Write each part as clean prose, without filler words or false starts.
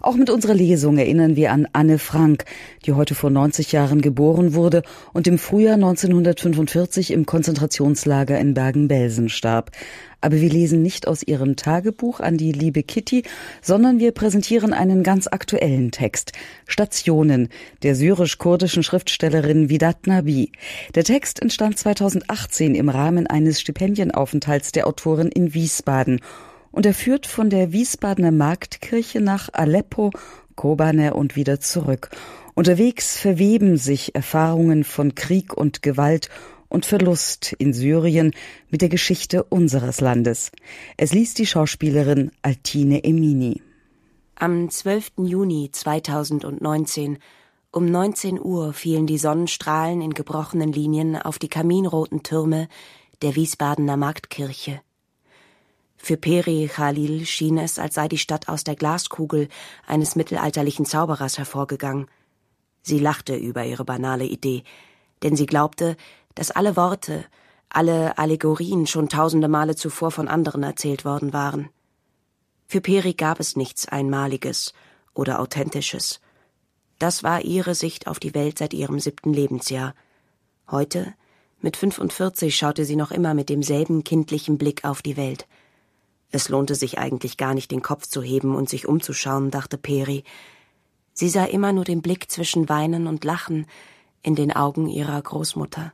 Auch mit unserer Lesung erinnern wir an Anne Frank, die heute vor 90 Jahren geboren wurde und im Frühjahr 1945 im Konzentrationslager in Bergen-Belsen starb. Aber wir lesen nicht aus ihrem Tagebuch an die liebe Kitty, sondern wir präsentieren einen ganz aktuellen Text. Stationen der syrisch-kurdischen Schriftstellerin Vidat Nabi. Der Text entstand 2018 im Rahmen eines Stipendienaufenthalts der Autorin in Wiesbaden. Und er führt von der Wiesbadener Marktkirche nach Aleppo, Kobane und wieder zurück. Unterwegs verweben sich Erfahrungen von Krieg und Gewalt und Verlust in Syrien mit der Geschichte unseres Landes. Es liest die Schauspielerin Altine Emini. Am 12. Juni 2019 um 19 Uhr fielen die Sonnenstrahlen in gebrochenen Linien auf die kaminroten Türme der Wiesbadener Marktkirche. Für Peri Khalil schien es, als sei die Stadt aus der Glaskugel eines mittelalterlichen Zauberers hervorgegangen. Sie lachte über ihre banale Idee, denn sie glaubte, dass alle Worte, alle Allegorien schon tausende Male zuvor von anderen erzählt worden waren. Für Peri gab es nichts Einmaliges oder Authentisches. Das war ihre Sicht auf die Welt seit ihrem 7. Lebensjahr. Heute, mit 45, schaute sie noch immer mit demselben kindlichen Blick auf die Welt. Es lohnte sich eigentlich gar nicht, den Kopf zu heben und sich umzuschauen, dachte Peri. Sie sah immer nur den Blick zwischen Weinen und Lachen in den Augen ihrer Großmutter.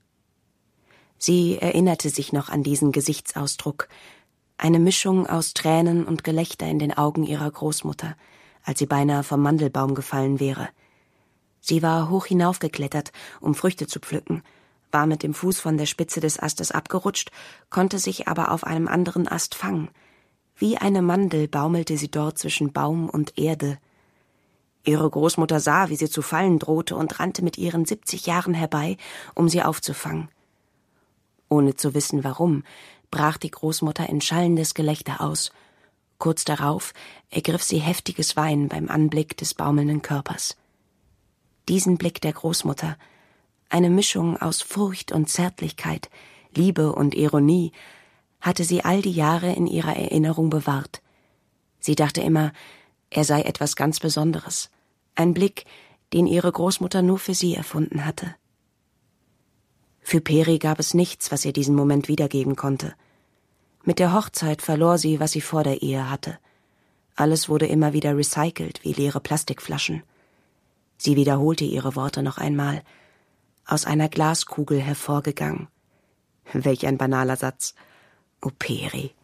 Sie erinnerte sich noch an diesen Gesichtsausdruck, eine Mischung aus Tränen und Gelächter in den Augen ihrer Großmutter, als sie beinahe vom Mandelbaum gefallen wäre. Sie war hoch hinaufgeklettert, um Früchte zu pflücken, war mit dem Fuß von der Spitze des Astes abgerutscht, konnte sich aber auf einem anderen Ast fangen. Wie eine Mandel baumelte sie dort zwischen Baum und Erde. Ihre Großmutter sah, wie sie zu fallen drohte, und rannte mit ihren 70 Jahren herbei, um sie aufzufangen. Ohne zu wissen warum, brach die Großmutter in schallendes Gelächter aus. Kurz darauf ergriff sie heftiges Weinen beim Anblick des baumelnden Körpers. Diesen Blick der Großmutter, eine Mischung aus Furcht und Zärtlichkeit, Liebe und Ironie, hatte sie all die Jahre in ihrer Erinnerung bewahrt. Sie dachte immer, er sei etwas ganz Besonderes, ein Blick, den ihre Großmutter nur für sie erfunden hatte. Für Peri gab es nichts, was ihr diesen Moment wiedergeben konnte. Mit der Hochzeit verlor sie, was sie vor der Ehe hatte. Alles wurde immer wieder recycelt, wie leere Plastikflaschen. Sie wiederholte ihre Worte noch einmal. Aus einer Glaskugel hervorgegangen. Welch ein banaler Satz. Oh, Peri.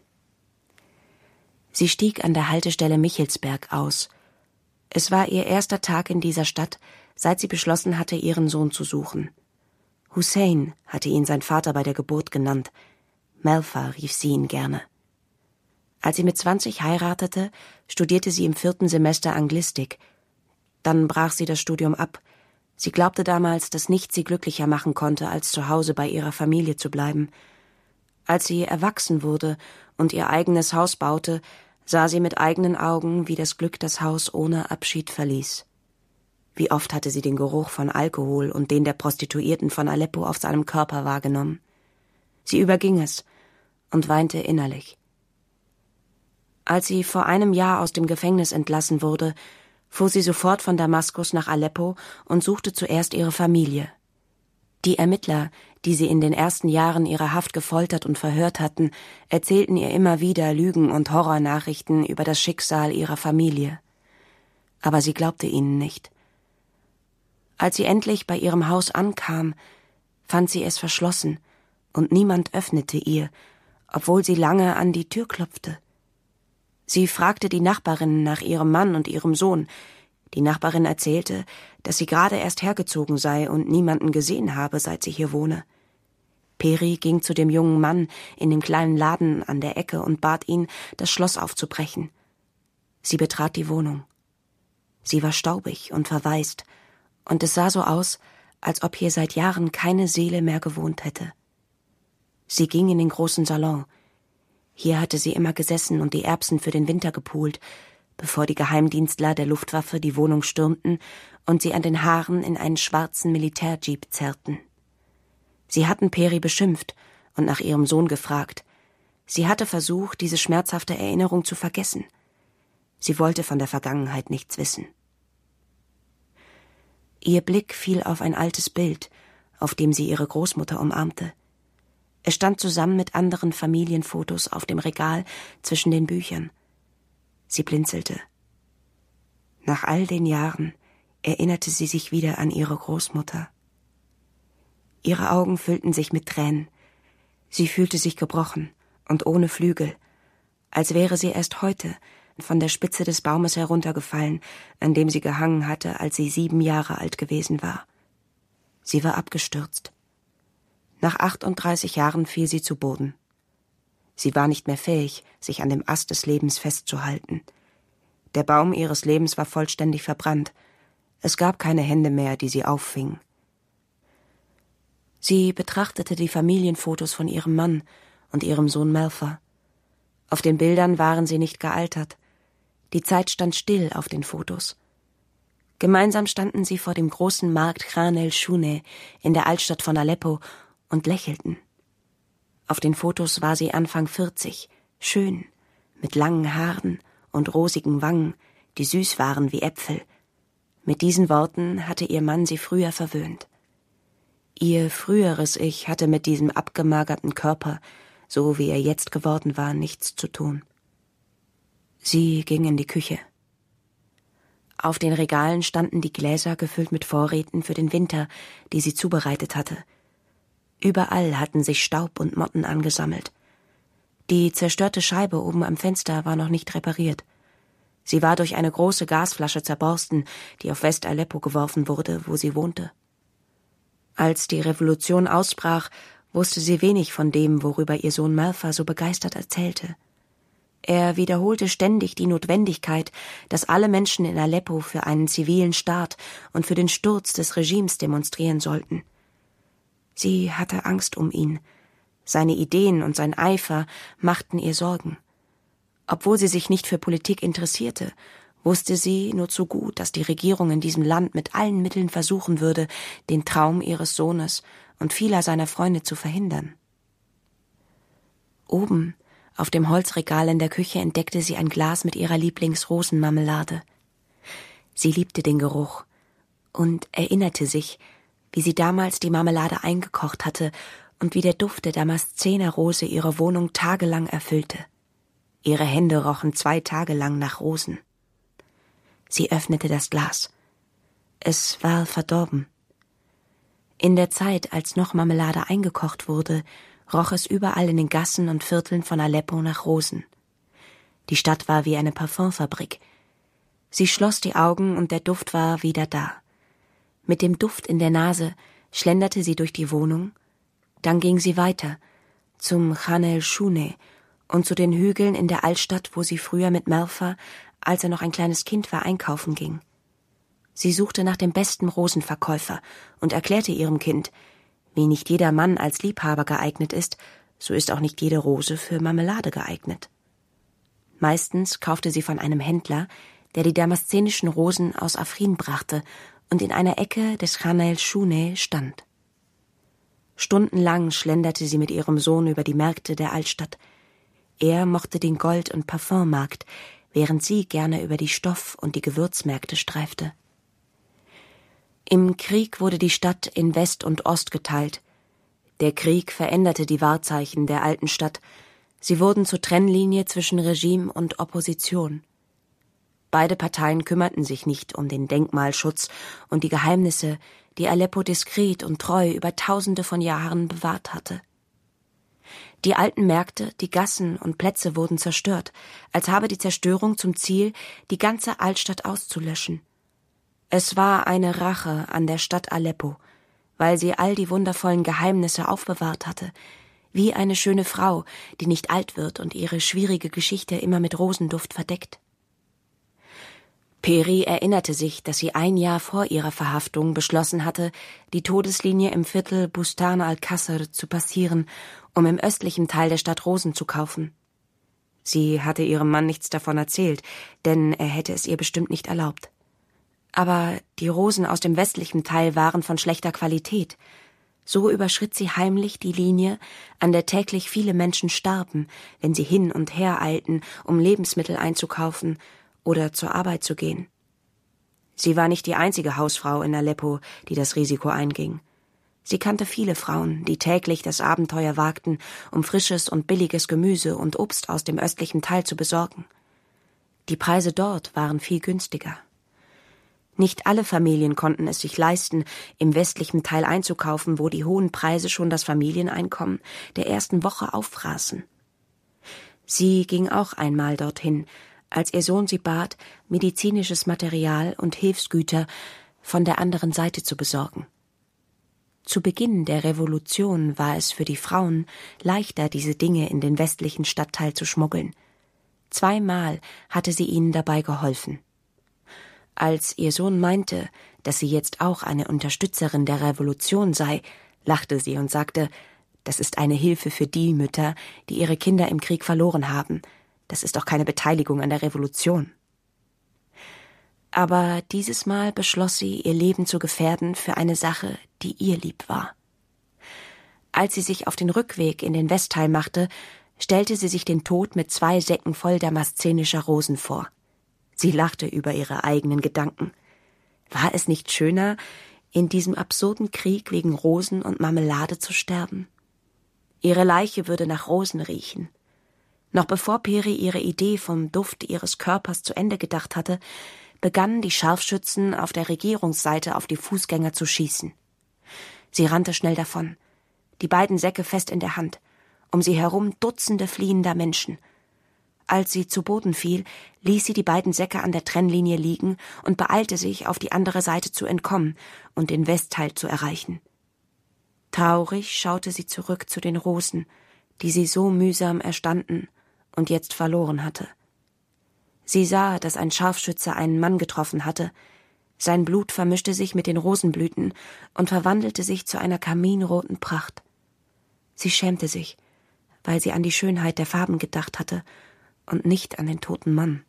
Sie stieg an der Haltestelle Michelsberg aus. Es war ihr erster Tag in dieser Stadt, seit sie beschlossen hatte, ihren Sohn zu suchen. Hussein hatte ihn sein Vater bei der Geburt genannt. Melfa rief sie ihn gerne. Als sie mit 20 heiratete, studierte sie im 4. Semester Anglistik. Dann brach sie das Studium ab. Sie glaubte damals, dass nichts sie glücklicher machen konnte, als zu Hause bei ihrer Familie zu bleiben. Als sie erwachsen wurde und ihr eigenes Haus baute, sah sie mit eigenen Augen, wie das Glück das Haus ohne Abschied verließ. Wie oft hatte sie den Geruch von Alkohol und den der Prostituierten von Aleppo auf seinem Körper wahrgenommen. Sie überging es und weinte innerlich. Als sie vor einem Jahr aus dem Gefängnis entlassen wurde, fuhr sie sofort von Damaskus nach Aleppo und suchte zuerst ihre Familie. Die Ermittler, die sie in den ersten Jahren ihrer Haft gefoltert und verhört hatten, erzählten ihr immer wieder Lügen und Horrornachrichten über das Schicksal ihrer Familie. Aber sie glaubte ihnen nicht. Als sie endlich bei ihrem Haus ankam, fand sie es verschlossen, und niemand öffnete ihr, obwohl sie lange an die Tür klopfte. Sie fragte die Nachbarin nach ihrem Mann und ihrem Sohn. Die Nachbarin erzählte, dass sie gerade erst hergezogen sei und niemanden gesehen habe, seit sie hier wohne. Peri ging zu dem jungen Mann in dem kleinen Laden an der Ecke und bat ihn, das Schloss aufzubrechen. Sie betrat die Wohnung. Sie war staubig und verwaist, und es sah so aus, als ob hier seit Jahren keine Seele mehr gewohnt hätte. Sie ging in den großen Salon. Hier hatte sie immer gesessen und die Erbsen für den Winter gepult, bevor die Geheimdienstler der Luftwaffe die Wohnung stürmten und sie an den Haaren in einen schwarzen Militärjeep zerrten. Sie hatten Peri beschimpft und nach ihrem Sohn gefragt. Sie hatte versucht, diese schmerzhafte Erinnerung zu vergessen. Sie wollte von der Vergangenheit nichts wissen. Ihr Blick fiel auf ein altes Bild, auf dem sie ihre Großmutter umarmte. Es stand zusammen mit anderen Familienfotos auf dem Regal zwischen den Büchern. Sie blinzelte. Nach all den Jahren erinnerte sie sich wieder an ihre Großmutter. Ihre Augen füllten sich mit Tränen. Sie fühlte sich gebrochen und ohne Flügel, als wäre sie erst heute von der Spitze des Baumes heruntergefallen, an dem sie gehangen hatte, als sie 7 Jahre alt gewesen war. Sie war abgestürzt. Nach 38 Jahren fiel sie zu Boden. Sie war nicht mehr fähig, sich an dem Ast des Lebens festzuhalten. Der Baum ihres Lebens war vollständig verbrannt. Es gab keine Hände mehr, die sie auffingen. Sie betrachtete die Familienfotos von ihrem Mann und ihrem Sohn Malfa. Auf den Bildern waren sie nicht gealtert. Die Zeit stand still auf den Fotos. Gemeinsam standen sie vor dem großen Markt Khan el-Shuneh in der Altstadt von Aleppo und lächelten. Auf den Fotos war sie Anfang 40, schön, mit langen Haaren und rosigen Wangen, die süß waren wie Äpfel. Mit diesen Worten hatte ihr Mann sie früher verwöhnt. Ihr früheres Ich hatte mit diesem abgemagerten Körper, so wie er jetzt geworden war, nichts zu tun. Sie ging in die Küche. Auf den Regalen standen die Gläser gefüllt mit Vorräten für den Winter, die sie zubereitet hatte. Überall hatten sich Staub und Motten angesammelt. Die zerstörte Scheibe oben am Fenster war noch nicht repariert. Sie war durch eine große Gasflasche zerborsten, die auf West-Aleppo geworfen wurde, wo sie wohnte. Als die Revolution ausbrach, wusste sie wenig von dem, worüber ihr Sohn Malfa so begeistert erzählte. Er wiederholte ständig die Notwendigkeit, dass alle Menschen in Aleppo für einen zivilen Staat und für den Sturz des Regimes demonstrieren sollten. Sie hatte Angst um ihn. Seine Ideen und sein Eifer machten ihr Sorgen. Obwohl sie sich nicht für Politik interessierte, wusste sie nur zu gut, dass die Regierung in diesem Land mit allen Mitteln versuchen würde, den Traum ihres Sohnes und vieler seiner Freunde zu verhindern. Oben auf dem Holzregal in der Küche entdeckte sie ein Glas mit ihrer Lieblingsrosenmarmelade. Sie liebte den Geruch und erinnerte sich, wie sie damals die Marmelade eingekocht hatte und wie der Duft der Damaszenerrose ihre Wohnung tagelang erfüllte. Ihre Hände rochen 2 Tage lang nach Rosen. Sie öffnete das Glas. Es war verdorben. In der Zeit, als noch Marmelade eingekocht wurde, roch es überall in den Gassen und Vierteln von Aleppo nach Rosen. Die Stadt war wie eine Parfümfabrik. Sie schloss die Augen und der Duft war wieder da. Mit dem Duft in der Nase schlenderte sie durch die Wohnung. Dann ging sie weiter, zum Khan el-Shuneh und zu den Hügeln in der Altstadt, wo sie früher mit Malfa, als er noch ein kleines Kind war, einkaufen ging. Sie suchte nach dem besten Rosenverkäufer und erklärte ihrem Kind, wie nicht jeder Mann als Liebhaber geeignet ist, so ist auch nicht jede Rose für Marmelade geeignet. Meistens kaufte sie von einem Händler, der die damaszenischen Rosen aus Afrin brachte und in einer Ecke des Khan el-Shuneh stand. Stundenlang schlenderte sie mit ihrem Sohn über die Märkte der Altstadt. Er mochte den Gold- und Parfümmarkt, während sie gerne über die Stoff- und die Gewürzmärkte streifte. Im Krieg wurde die Stadt in West und Ost geteilt. Der Krieg veränderte die Wahrzeichen der alten Stadt. Sie wurden zur Trennlinie zwischen Regime und Opposition. Beide Parteien kümmerten sich nicht um den Denkmalschutz und die Geheimnisse, die Aleppo diskret und treu über Tausende von Jahren bewahrt hatte. Die alten Märkte, die Gassen und Plätze wurden zerstört, als habe die Zerstörung zum Ziel, die ganze Altstadt auszulöschen. Es war eine Rache an der Stadt Aleppo, weil sie all die wundervollen Geheimnisse aufbewahrt hatte, wie eine schöne Frau, die nicht alt wird und ihre schwierige Geschichte immer mit Rosenduft verdeckt. Peri erinnerte sich, dass sie 1 Jahr vor ihrer Verhaftung beschlossen hatte, die Todeslinie im Viertel Bustan al-Qasr zu passieren, um im östlichen Teil der Stadt Rosen zu kaufen. Sie hatte ihrem Mann nichts davon erzählt, denn er hätte es ihr bestimmt nicht erlaubt. Aber die Rosen aus dem westlichen Teil waren von schlechter Qualität. So überschritt sie heimlich die Linie, an der täglich viele Menschen starben, wenn sie hin und her eilten, um Lebensmittel einzukaufen oder zur Arbeit zu gehen. Sie war nicht die einzige Hausfrau in Aleppo, die das Risiko einging. Sie kannte viele Frauen, die täglich das Abenteuer wagten, um frisches und billiges Gemüse und Obst aus dem östlichen Teil zu besorgen. Die Preise dort waren viel günstiger. Nicht alle Familien konnten es sich leisten, im westlichen Teil einzukaufen, wo die hohen Preise schon das Familieneinkommen der ersten Woche auffraßen. Sie ging auch einmal dorthin, als ihr Sohn sie bat, medizinisches Material und Hilfsgüter von der anderen Seite zu besorgen. Zu Beginn der Revolution war es für die Frauen leichter, diese Dinge in den westlichen Stadtteil zu schmuggeln. 2-mal hatte sie ihnen dabei geholfen. Als ihr Sohn meinte, dass sie jetzt auch eine Unterstützerin der Revolution sei, lachte sie und sagte, das ist eine Hilfe für die Mütter, die ihre Kinder im Krieg verloren haben. Das ist doch keine Beteiligung an der Revolution. Aber dieses Mal beschloss sie, ihr Leben zu gefährden für eine Sache, die ihr lieb war. Als sie sich auf den Rückweg in den Westteil machte, stellte sie sich den Tod mit 2 Säcken voll damaszenischer Rosen vor. Sie lachte über ihre eigenen Gedanken. War es nicht schöner, in diesem absurden Krieg wegen Rosen und Marmelade zu sterben? Ihre Leiche würde nach Rosen riechen. Noch bevor Peri ihre Idee vom Duft ihres Körpers zu Ende gedacht hatte, begannen die Scharfschützen auf der Regierungsseite auf die Fußgänger zu schießen. Sie rannte schnell davon, die beiden Säcke fest in der Hand, um sie herum Dutzende fliehender Menschen. Als sie zu Boden fiel, ließ sie die beiden Säcke an der Trennlinie liegen und beeilte sich, auf die andere Seite zu entkommen und den Westteil zu erreichen. Traurig schaute sie zurück zu den Rosen, die sie so mühsam erstanden und jetzt verloren hatte. Sie sah, dass ein Scharfschütze einen Mann getroffen hatte. Sein Blut vermischte sich mit den Rosenblüten und verwandelte sich zu einer karminroten Pracht. Sie schämte sich, weil sie an die Schönheit der Farben gedacht hatte und nicht an den toten Mann.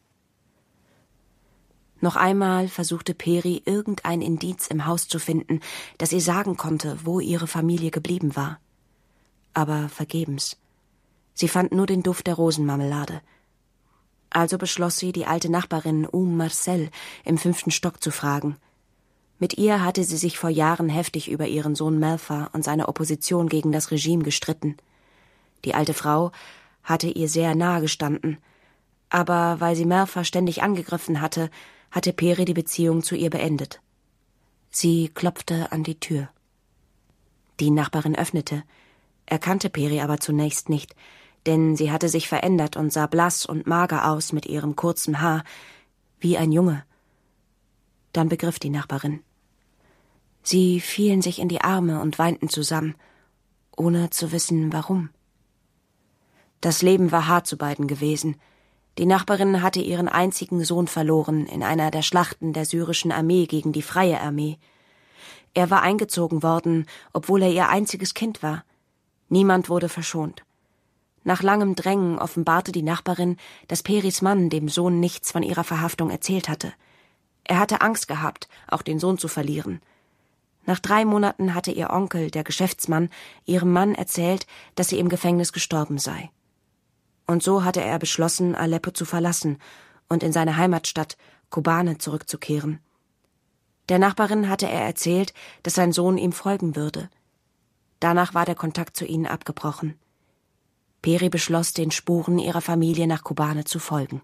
Noch einmal versuchte Peri, irgendein Indiz im Haus zu finden, das ihr sagen konnte, wo ihre Familie geblieben war. Aber vergebens. Sie fand nur den Duft der Rosenmarmelade. Also beschloss sie, die alte Nachbarin Marcel im 5. Stock zu fragen. Mit ihr hatte sie sich vor Jahren heftig über ihren Sohn Melfa und seine Opposition gegen das Regime gestritten. Die alte Frau hatte ihr sehr nahe gestanden, aber weil sie Melfa ständig angegriffen hatte, hatte Peri die Beziehung zu ihr beendet. Sie klopfte an die Tür. Die Nachbarin öffnete, erkannte Peri aber zunächst nicht, denn sie hatte sich verändert und sah blass und mager aus mit ihrem kurzen Haar, wie ein Junge. Dann begriff die Nachbarin. Sie fielen sich in die Arme und weinten zusammen, ohne zu wissen, warum. Das Leben war hart zu beiden gewesen. Die Nachbarin hatte ihren einzigen Sohn verloren in einer der Schlachten der syrischen Armee gegen die Freie Armee. Er war eingezogen worden, obwohl er ihr einziges Kind war. Niemand wurde verschont. Nach langem Drängen offenbarte die Nachbarin, dass Peris Mann dem Sohn nichts von ihrer Verhaftung erzählt hatte. Er hatte Angst gehabt, auch den Sohn zu verlieren. Nach 3 Monaten hatte ihr Onkel, der Geschäftsmann, ihrem Mann erzählt, dass sie im Gefängnis gestorben sei. Und so hatte er beschlossen, Aleppo zu verlassen und in seine Heimatstadt Kobane zurückzukehren. Der Nachbarin hatte er erzählt, dass sein Sohn ihm folgen würde. Danach war der Kontakt zu ihnen abgebrochen. Peri beschloss, den Spuren ihrer Familie nach Kobane zu folgen.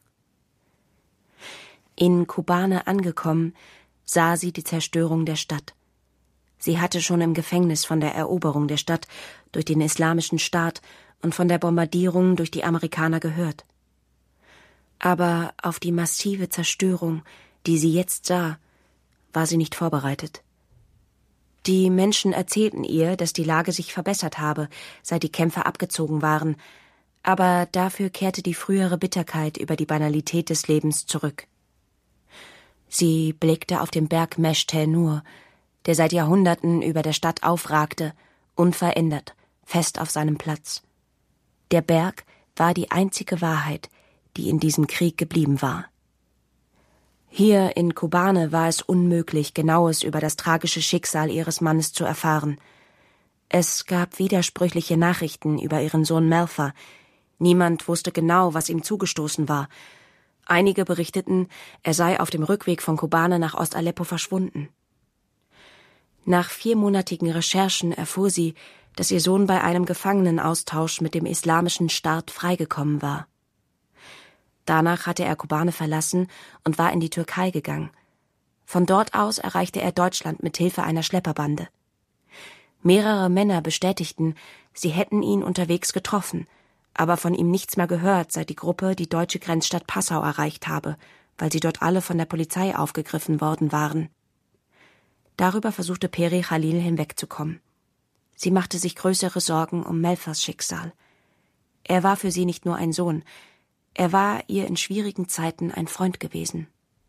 In Kobane angekommen, sah sie die Zerstörung der Stadt. Sie hatte schon im Gefängnis von der Eroberung der Stadt durch den Islamischen Staat und von der Bombardierung durch die Amerikaner gehört. Aber auf die massive Zerstörung, die sie jetzt sah, war sie nicht vorbereitet. Die Menschen erzählten ihr, dass die Lage sich verbessert habe, seit die Kämpfer abgezogen waren, aber dafür kehrte die frühere Bitterkeit über die Banalität des Lebens zurück. Sie blickte auf den Berg Mesh Nur, der seit Jahrhunderten über der Stadt aufragte, unverändert, fest auf seinem Platz. Der Berg war die einzige Wahrheit, die in diesem Krieg geblieben war. Hier in Kobane war es unmöglich, Genaues über das tragische Schicksal ihres Mannes zu erfahren. Es gab widersprüchliche Nachrichten über ihren Sohn Melfa. Niemand wusste genau, was ihm zugestoßen war. Einige berichteten, er sei auf dem Rückweg von Kobane nach Ost-Aleppo verschwunden. Nach 4-monatigen Recherchen erfuhr sie, dass ihr Sohn bei einem Gefangenenaustausch mit dem Islamischen Staat freigekommen war. Danach hatte er Kobane verlassen und war in die Türkei gegangen. Von dort aus erreichte er Deutschland mit Hilfe einer Schlepperbande. Mehrere Männer bestätigten, sie hätten ihn unterwegs getroffen, aber von ihm nichts mehr gehört, seit die Gruppe die deutsche Grenzstadt Passau erreicht habe, weil sie dort alle von der Polizei aufgegriffen worden waren. Darüber versuchte Peri Khalil hinwegzukommen. Sie machte sich größere Sorgen um Melfers Schicksal. Er war für sie nicht nur ein Sohn, er war ihr in schwierigen Zeiten ein Freund gewesen.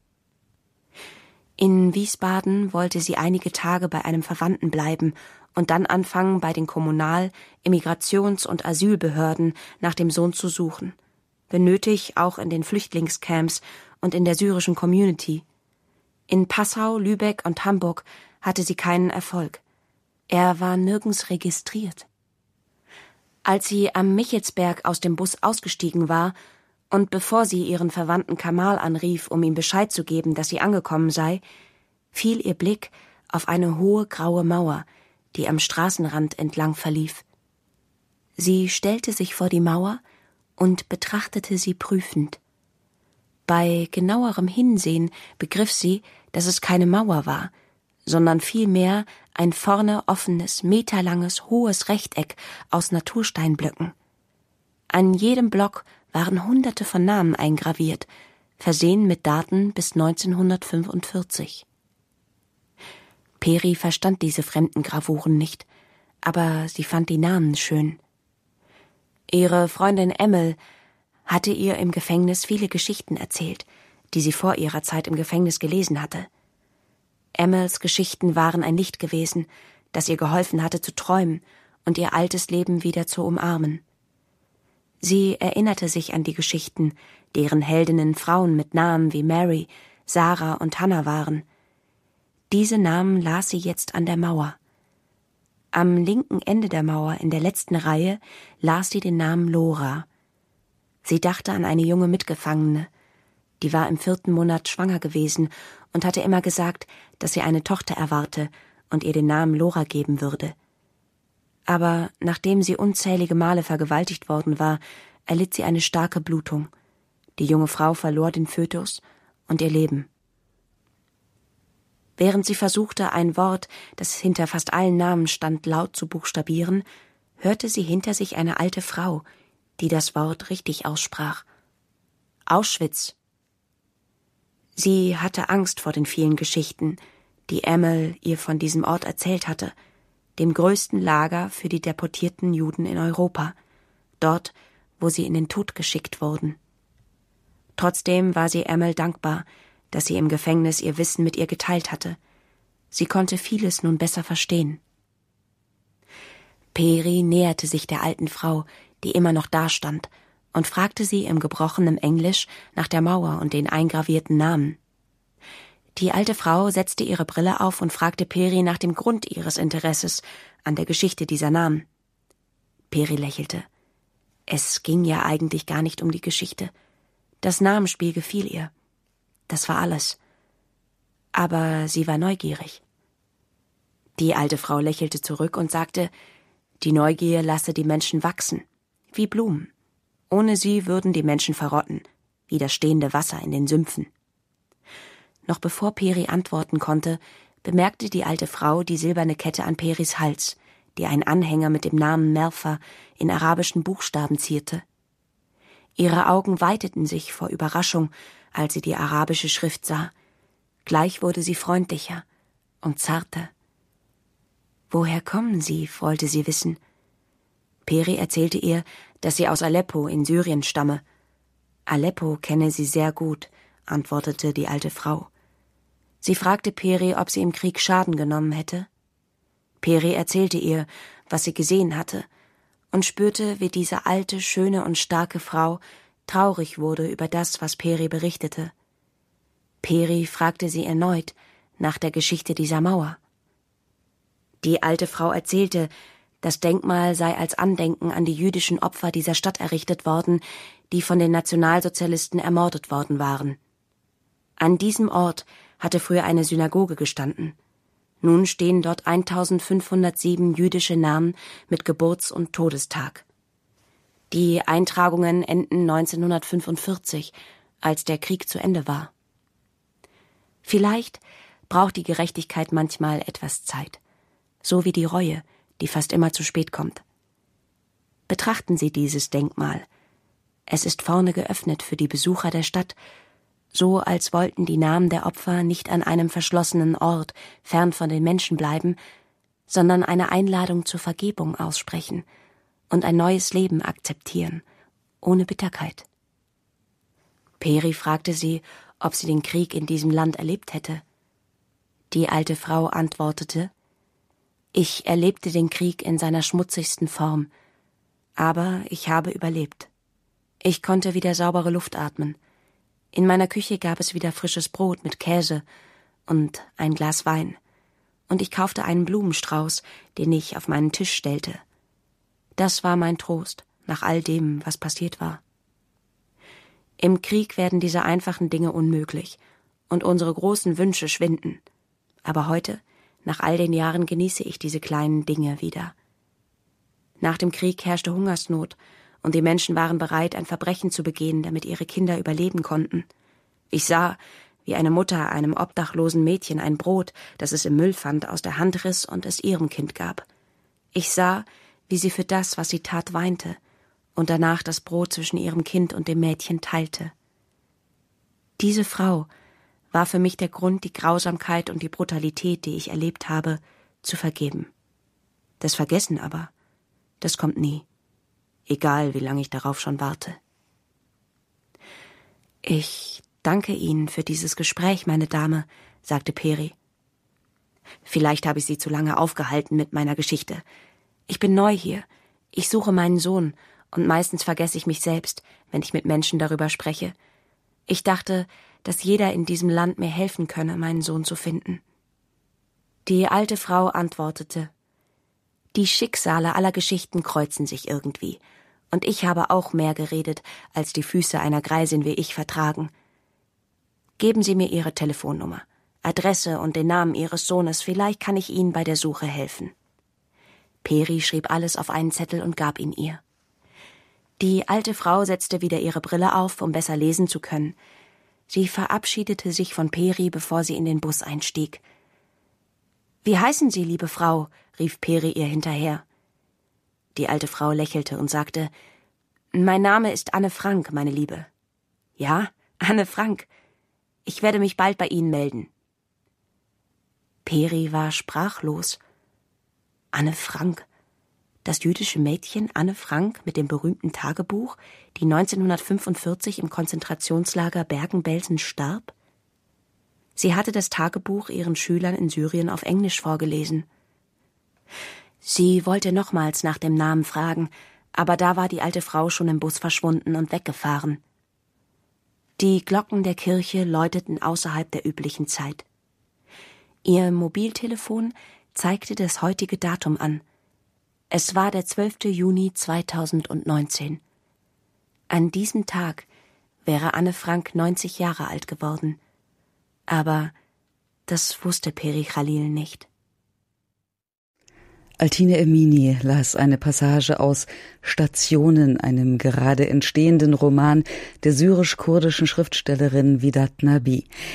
In Wiesbaden wollte sie einige Tage bei einem Verwandten bleiben und dann anfangen, bei den Kommunal-, Immigrations- und Asylbehörden nach dem Sohn zu suchen. Wenn nötig auch in den Flüchtlingscamps und in der syrischen Community. In Passau, Lübeck und Hamburg hatte sie keinen Erfolg. Er war nirgends registriert. Als sie am Michelsberg aus dem Bus ausgestiegen war und bevor sie ihren Verwandten Kamal anrief, um ihm Bescheid zu geben, dass sie angekommen sei, fiel ihr Blick auf eine hohe graue Mauer, die am Straßenrand entlang verlief. Sie stellte sich vor die Mauer und betrachtete sie prüfend. Bei genauerem Hinsehen begriff sie, dass es keine Mauer war, sondern vielmehr ein vorne offenes, meterlanges, hohes Rechteck aus Natursteinblöcken. An jedem Block waren Hunderte von Namen eingraviert, versehen mit Daten bis 1945. Peri verstand diese fremden Gravuren nicht, aber sie fand die Namen schön. Ihre Freundin Emil hatte ihr im Gefängnis viele Geschichten erzählt, die sie vor ihrer Zeit im Gefängnis gelesen hatte. Emils Geschichten waren ein Licht gewesen, das ihr geholfen hatte zu träumen und ihr altes Leben wieder zu umarmen. Sie erinnerte sich an die Geschichten, deren Heldinnen Frauen mit Namen wie Mary, Sarah und Hannah waren. Diese Namen las sie jetzt an der Mauer. Am linken Ende der Mauer, in der letzten Reihe, las sie den Namen Lora. Sie dachte an eine junge Mitgefangene. Die war im 4. Monat schwanger gewesen und hatte immer gesagt, dass sie eine Tochter erwarte und ihr den Namen Lora geben würde. Aber nachdem sie unzählige Male vergewaltigt worden war, erlitt sie eine starke Blutung. Die junge Frau verlor den Fötus und ihr Leben. Während sie versuchte, ein Wort, das hinter fast allen Namen stand, laut zu buchstabieren, hörte sie hinter sich eine alte Frau, die das Wort richtig aussprach. Auschwitz. Sie hatte Angst vor den vielen Geschichten, die Emil ihr von diesem Ort erzählt hatte, dem größten Lager für die deportierten Juden in Europa, dort, wo sie in den Tod geschickt wurden. Trotzdem war sie Emil dankbar, dass sie im Gefängnis ihr Wissen mit ihr geteilt hatte. Sie konnte vieles nun besser verstehen. Peri näherte sich der alten Frau, die immer noch dastand, und fragte sie im gebrochenen Englisch nach der Mauer und den eingravierten Namen. Die alte Frau setzte ihre Brille auf und fragte Peri nach dem Grund ihres Interesses an der Geschichte dieser Namen. Peri lächelte. Es ging ja eigentlich gar nicht um die Geschichte. Das Namenspiel gefiel ihr. Das war alles. Aber sie war neugierig. Die alte Frau lächelte zurück und sagte, die Neugier lasse die Menschen wachsen, wie Blumen. Ohne sie würden die Menschen verrotten, wie das stehende Wasser in den Sümpfen. Noch bevor Peri antworten konnte, bemerkte die alte Frau die silberne Kette an Peris Hals, die einen Anhänger mit dem Namen Melfa in arabischen Buchstaben zierte. Ihre Augen weiteten sich vor Überraschung, als sie die arabische Schrift sah. Gleich wurde sie freundlicher und zarter. Woher kommen Sie, wollte sie wissen. Peri erzählte ihr, dass sie aus Aleppo in Syrien stamme. Aleppo kenne sie sehr gut, antwortete die alte Frau. Sie fragte Peri, ob sie im Krieg Schaden genommen hätte. Peri erzählte ihr, was sie gesehen hatte, und spürte, wie diese alte, schöne und starke Frau traurig wurde über das, was Peri berichtete. Peri fragte sie erneut nach der Geschichte dieser Mauer. Die alte Frau erzählte, das Denkmal sei als Andenken an die jüdischen Opfer dieser Stadt errichtet worden, die von den Nationalsozialisten ermordet worden waren. An diesem Ort hatte früher eine Synagoge gestanden. Nun stehen dort 1507 jüdische Namen mit Geburts- und Todestag. Die Eintragungen enden 1945, als der Krieg zu Ende war. Vielleicht braucht die Gerechtigkeit manchmal etwas Zeit, so wie die Reue, die fast immer zu spät kommt. Betrachten Sie dieses Denkmal. Es ist vorne geöffnet für die Besucher der Stadt, so als wollten die Namen der Opfer nicht an einem verschlossenen Ort fern von den Menschen bleiben, sondern eine Einladung zur Vergebung aussprechen und ein neues Leben akzeptieren, ohne Bitterkeit. Peri fragte sie, ob sie den Krieg in diesem Land erlebt hätte. Die alte Frau antwortete: Ich erlebte den Krieg in seiner schmutzigsten Form, aber ich habe überlebt. Ich konnte wieder saubere Luft atmen. In meiner Küche gab es wieder frisches Brot mit Käse und ein Glas Wein. Und ich kaufte einen Blumenstrauß, den ich auf meinen Tisch stellte. Das war mein Trost nach all dem, was passiert war. Im Krieg werden diese einfachen Dinge unmöglich und unsere großen Wünsche schwinden. Aber heute, nach all den Jahren, genieße ich diese kleinen Dinge wieder. Nach dem Krieg herrschte Hungersnot und die Menschen waren bereit, ein Verbrechen zu begehen, damit ihre Kinder überleben konnten. Ich sah, wie eine Mutter einem obdachlosen Mädchen ein Brot, das es im Müll fand, aus der Hand riss und es ihrem Kind gab. Ich sah, wie sie für das, was sie tat, weinte und danach das Brot zwischen ihrem Kind und dem Mädchen teilte. Diese Frau war für mich der Grund, die Grausamkeit und die Brutalität, die ich erlebt habe, zu vergeben. Das Vergessen aber, das kommt nie, egal wie lange ich darauf schon warte. Ich danke Ihnen für dieses Gespräch, meine Dame, sagte Peri. Vielleicht habe ich Sie zu lange aufgehalten mit meiner Geschichte. Ich bin neu hier. Ich suche meinen Sohn und meistens vergesse ich mich selbst, wenn ich mit Menschen darüber spreche. Ich dachte, dass jeder in diesem Land mir helfen könne, meinen Sohn zu finden. Die alte Frau antwortete: Die Schicksale aller Geschichten kreuzen sich irgendwie, und ich habe auch mehr geredet, als die Füße einer Greisin wie ich vertragen. Geben Sie mir Ihre Telefonnummer, Adresse und den Namen Ihres Sohnes, vielleicht kann ich Ihnen bei der Suche helfen. Peri schrieb alles auf einen Zettel und gab ihn ihr. Die alte Frau setzte wieder ihre Brille auf, um besser lesen zu können. Sie verabschiedete sich von Peri, bevor sie in den Bus einstieg. »Wie heißen Sie, liebe Frau?« rief Peri ihr hinterher. Die alte Frau lächelte und sagte: »Mein Name ist Anne Frank, meine Liebe.« »Ja, Anne Frank. Ich werde mich bald bei Ihnen melden.« Peri war sprachlos. Anne Frank, das jüdische Mädchen Anne Frank mit dem berühmten Tagebuch, die 1945 im Konzentrationslager Bergen-Belsen starb? Sie hatte das Tagebuch ihren Schülern in Syrien auf Englisch vorgelesen. Sie wollte nochmals nach dem Namen fragen, aber da war die alte Frau schon im Bus verschwunden und weggefahren. Die Glocken der Kirche läuteten außerhalb der üblichen Zeit. Ihr Mobiltelefon zeigte das heutige Datum an. Es war der 12. Juni 2019. An diesem Tag wäre Anne Frank 90 Jahre alt geworden. Aber das wusste Peri Khalil nicht. Altine Emini las eine Passage aus Stationen, einem gerade entstehenden Roman der syrisch-kurdischen Schriftstellerin Vedat Nabi.